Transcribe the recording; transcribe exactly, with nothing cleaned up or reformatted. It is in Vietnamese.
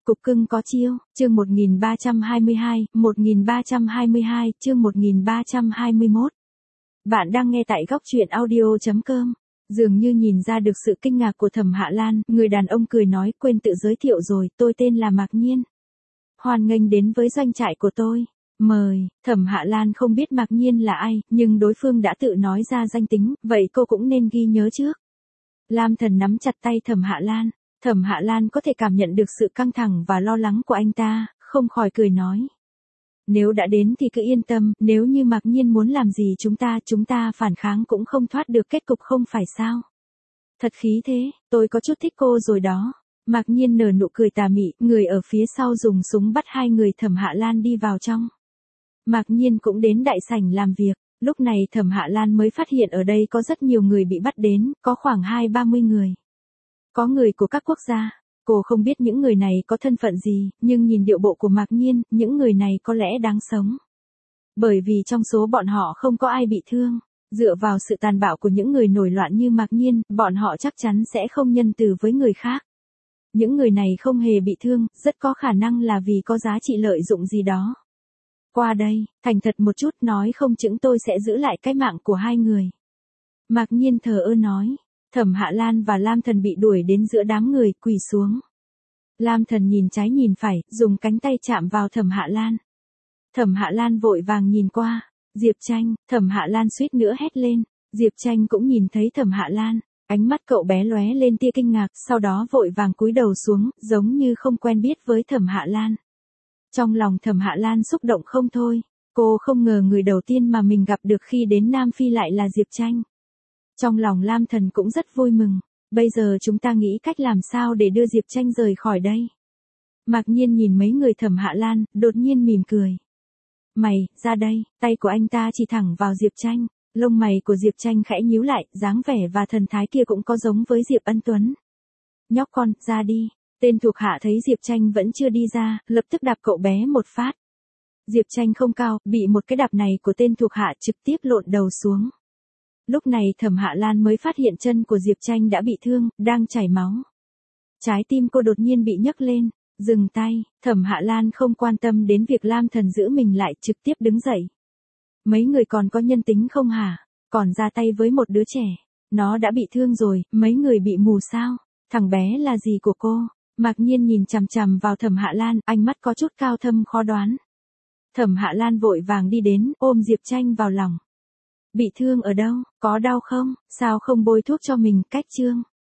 Cục cưng có chiêu, chương một nghìn ba trăm hai mươi hai, một nghìn ba trăm hai mươi hai, chương một nghìn ba trăm hai mươi mốt. Bạn đang nghe tại góc truyện audio chấm com. Dường như nhìn ra được sự kinh ngạc của Thẩm Hạ Lan, người đàn ông cười nói, quên tự giới thiệu rồi, tôi tên là Mạc Nhiên. Hoan nghênh đến với doanh trại của tôi. Mời. Thẩm Hạ Lan không biết Mạc Nhiên là ai, nhưng đối phương đã tự nói ra danh tính, vậy cô cũng nên ghi nhớ trước. Lam Thần nắm chặt tay Thẩm Hạ Lan. Thẩm Hạ Lan có thể cảm nhận được sự căng thẳng và lo lắng của anh ta, không khỏi cười nói. Nếu đã đến thì cứ yên tâm, nếu như Mạc Nhiên muốn làm gì chúng ta, chúng ta phản kháng cũng không thoát được kết cục không phải sao. Thật khí thế, tôi có chút thích cô rồi đó. Mạc Nhiên nở nụ cười tà mị, người ở phía sau dùng súng bắt hai người Thẩm Hạ Lan đi vào trong. Mạc Nhiên cũng đến đại sảnh làm việc, lúc này Thẩm Hạ Lan mới phát hiện ở đây có rất nhiều người bị bắt đến, có khoảng hai ba mươi người. Có người của các quốc gia, cô không biết những người này có thân phận gì, nhưng nhìn điệu bộ của Mạc Nhiên, những người này có lẽ đáng sống. Bởi vì trong số bọn họ không có ai bị thương, dựa vào sự tàn bạo của những người nổi loạn như Mạc Nhiên, bọn họ chắc chắn sẽ không nhân từ với người khác. Những người này không hề bị thương, rất có khả năng là vì có giá trị lợi dụng gì đó. Qua đây, thành thật một chút nói không chừng tôi sẽ giữ lại cái mạng của hai người. Mạc Nhiên thờ ơ nói. Thẩm Hạ Lan và Lam Thần bị đuổi đến giữa đám người, quỳ xuống. Lam Thần nhìn trái nhìn phải, dùng cánh tay chạm vào Thẩm Hạ Lan. Thẩm Hạ Lan vội vàng nhìn qua. Diệp Tranh. Thẩm Hạ Lan suýt nữa hét lên. Diệp Tranh cũng nhìn thấy Thẩm Hạ Lan. Ánh mắt cậu bé lóe lên tia kinh ngạc, sau đó vội vàng cúi đầu xuống, giống như không quen biết với Thẩm Hạ Lan. Trong lòng Thẩm Hạ Lan xúc động không thôi. Cô không ngờ người đầu tiên mà mình gặp được khi đến Nam Phi lại là Diệp Tranh. Trong lòng Lam Thần cũng rất vui mừng. Bây giờ chúng ta nghĩ cách làm sao để đưa Diệp Tranh rời khỏi đây. Mạc Nhiên nhìn mấy người Thẩm Hạ Lan, đột nhiên mỉm cười. Mày, ra đây, tay của anh ta chỉ thẳng vào Diệp Tranh. Lông mày của Diệp Tranh khẽ nhíu lại, dáng vẻ và thần thái kia cũng có giống với Diệp Ân Tuấn. Nhóc con, ra đi. Tên thuộc hạ thấy Diệp Tranh vẫn chưa đi ra, lập tức đạp cậu bé một phát. Diệp Tranh không cao, bị một cái đạp này của tên thuộc hạ trực tiếp lộn đầu xuống. Lúc này Thẩm Hạ Lan mới phát hiện chân của Diệp Tranh đã bị thương, đang chảy máu. Trái tim cô đột nhiên bị nhấc lên, dừng tay, Thẩm Hạ Lan không quan tâm đến việc Lam Thần giữ mình lại, trực tiếp đứng dậy. Mấy người còn có nhân tính không hả? Còn ra tay với một đứa trẻ. Nó đã bị thương rồi, mấy người bị mù sao? Thằng bé là gì của cô? Mạc Nhiên nhìn chằm chằm vào Thẩm Hạ Lan, ánh mắt có chút cao thâm khó đoán. Thẩm Hạ Lan vội vàng đi đến, ôm Diệp Tranh vào lòng. Bị thương ở đâu, có đau không, sao không bôi thuốc cho mình, cách chương.